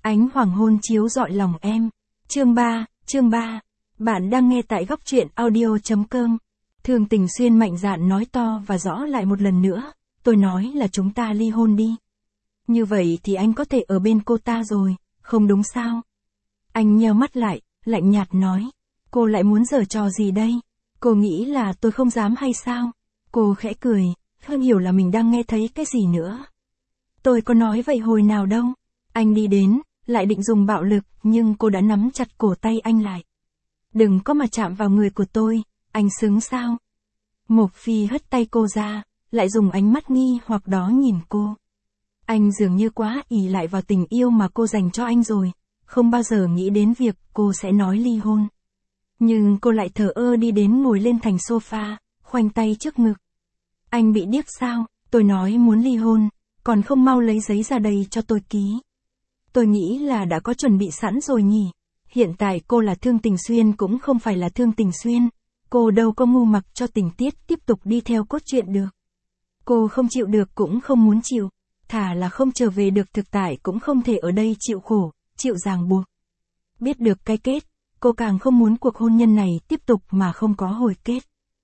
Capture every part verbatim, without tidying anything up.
Ánh hoàng hôn chiếu rọi lòng em. Chương ba, chương ba. Bạn đang nghe tại góc truyện audio chấm com. Thương Tình Xuyên mạnh dạn nói to và rõ lại một lần nữa, tôi nói là chúng ta ly hôn đi. Như vậy thì anh có thể ở bên cô ta rồi, không đúng sao? Anh nheo mắt lại, lạnh nhạt nói. Cô lại muốn giở trò gì đây? Cô nghĩ là tôi không dám hay sao? Cô khẽ cười, không hiểu là mình đang nghe thấy cái gì nữa. Tôi có nói vậy hồi nào đâu. Anh đi đến, lại định dùng bạo lực, nhưng cô đã nắm chặt cổ tay anh lại. Đừng có mà chạm vào người của tôi, anh xứng sao? Mộc Phi hất tay cô ra, lại dùng ánh mắt nghi hoặc đó nhìn cô. Anh dường như quá ỷ lại vào tình yêu mà cô dành cho anh rồi, không bao giờ nghĩ đến việc cô sẽ nói ly hôn. Nhưng cô lại thờ ơ đi đến ngồi lên thành sofa, khoanh tay trước ngực. Anh bị điếc sao? Tôi nói muốn ly hôn, còn không mau lấy giấy ra đây cho tôi ký. Tôi nghĩ là đã có chuẩn bị sẵn rồi nhỉ. Hiện tại cô là Thương Tình Xuyên cũng không phải là Thương Tình Xuyên. Cô đâu có ngu mặc cho tình tiết tiếp tục đi theo cốt truyện được. Cô không chịu được cũng không muốn chịu. Thà là không trở về được thực tại cũng không thể ở đây chịu khổ, chịu ràng buộc. Biết được cái kết, cô càng không muốn cuộc hôn nhân này tiếp tục mà không có hồi kết.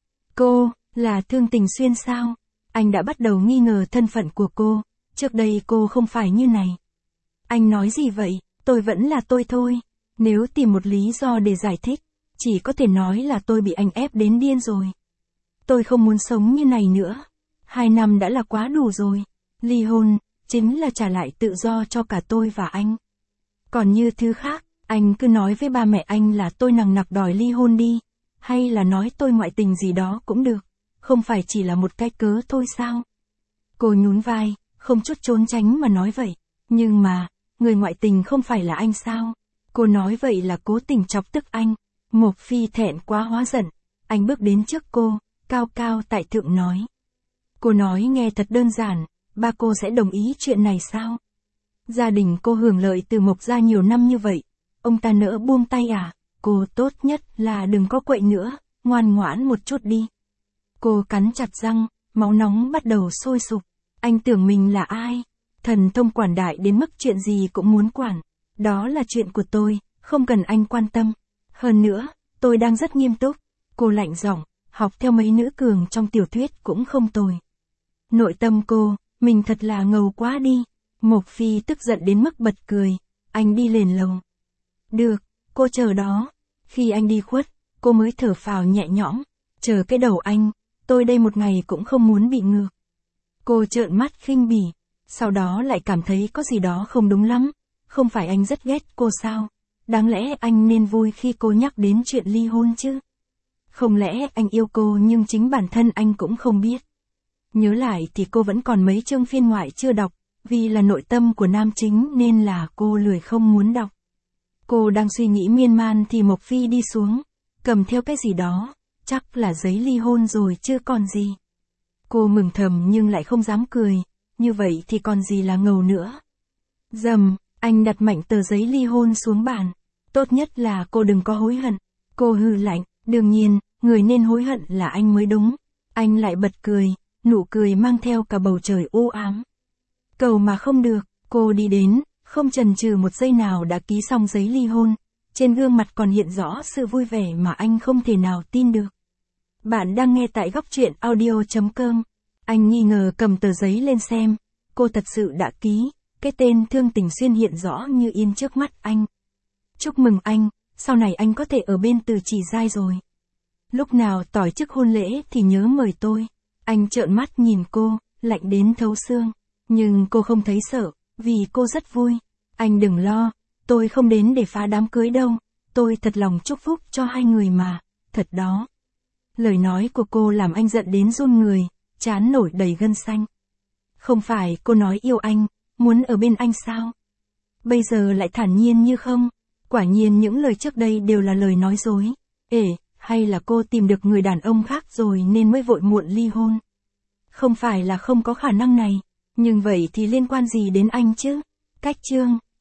Cô, là Thương Tình Xuyên sao? Anh đã bắt đầu nghi ngờ thân phận của cô, trước đây cô không phải như này. Anh nói gì vậy? Tôi vẫn là tôi thôi. Nếu tìm một lý do để giải thích, chỉ có thể nói là tôi bị anh ép đến điên rồi. Tôi không muốn sống như này nữa. Hai năm đã là quá đủ rồi. Ly hôn, chính là trả lại tự do cho cả tôi và anh. Còn như thứ khác, anh cứ nói với ba mẹ anh là tôi nằng nặc đòi ly hôn đi. Hay là nói tôi ngoại tình gì đó cũng được. Không phải chỉ là một cái cớ thôi sao? Cô nhún vai, không chút trốn tránh mà nói vậy. Nhưng mà, người ngoại tình không phải là anh sao? Cô nói vậy là cố tình chọc tức anh. Mộc Phi thẹn quá hóa giận. Anh bước đến trước cô, cao cao tại thượng nói. Cô nói nghe thật đơn giản, ba cô sẽ đồng ý chuyện này sao? Gia đình cô hưởng lợi từ Mộc gia nhiều năm như vậy. Ông ta nỡ buông tay à? Cô tốt nhất là đừng có quậy nữa, ngoan ngoãn một chút đi. Cô cắn chặt răng, máu nóng bắt đầu sôi sục. Anh tưởng mình là ai? Thần thông quảng đại đến mức chuyện gì cũng muốn quản. Đó là chuyện của tôi, không cần anh quan tâm. Hơn nữa, tôi đang rất nghiêm túc. Cô lạnh giọng, học theo mấy nữ cường trong tiểu thuyết cũng không tồi. Nội tâm cô, mình thật là ngầu quá đi. Mộc Phi tức giận đến mức bật cười. Anh đi lên lầu. Được, cô chờ đó. Khi anh đi khuất, cô mới thở phào nhẹ nhõm. Chờ cái đầu anh, tôi đây một ngày cũng không muốn bị ngược. Cô trợn mắt khinh bỉ. Sau đó lại cảm thấy có gì đó không đúng lắm. Không phải anh rất ghét cô sao? Đáng lẽ anh nên vui khi cô nhắc đến chuyện ly hôn chứ? Không lẽ anh yêu cô nhưng chính bản thân anh cũng không biết? Nhớ lại thì cô vẫn còn mấy chương phiên ngoại chưa đọc, vì là nội tâm của nam chính nên là cô lười không muốn đọc. Cô đang suy nghĩ miên man thì Mộc Phi đi xuống, cầm theo cái gì đó, chắc là giấy ly hôn rồi chứ còn gì. Cô mừng thầm nhưng lại không dám cười, như vậy thì còn gì là ngầu nữa. Dầm, anh đặt mạnh tờ giấy ly hôn xuống bàn. Tốt nhất là cô đừng có hối hận. Cô hừ lạnh, đương nhiên, người nên hối hận là anh mới đúng. Anh lại bật cười, nụ cười mang theo cả bầu trời u ám. Cầu mà không được, cô đi đến, không chần chừ một giây nào đã ký xong giấy ly hôn. Trên gương mặt còn hiện rõ sự vui vẻ mà anh không thể nào tin được. Bạn đang nghe tại góc truyện audio chấm com. Anh nghi ngờ cầm tờ giấy lên xem. Cô thật sự đã ký, cái tên Thương Tình Xuyên hiện rõ như in trước mắt anh. Chúc mừng anh, sau này anh có thể ở bên Từ Chỉ Giai rồi. Lúc nào tỏi chức hôn lễ thì nhớ mời tôi. Anh trợn mắt nhìn cô, lạnh đến thấu xương. Nhưng cô không thấy sợ, vì cô rất vui. Anh đừng lo, tôi không đến để phá đám cưới đâu. Tôi thật lòng chúc phúc cho hai người mà, thật đó. Lời nói của cô làm anh giận đến run người, trán nổi đầy gân xanh. Không phải cô nói yêu anh, muốn ở bên anh sao? Bây giờ lại thản nhiên như không? Quả nhiên những lời trước đây đều là lời nói dối. Ể, hay là cô tìm được người đàn ông khác rồi nên mới vội muộn ly hôn? Không phải là không có khả năng này, nhưng vậy thì liên quan gì đến anh chứ? Cách chương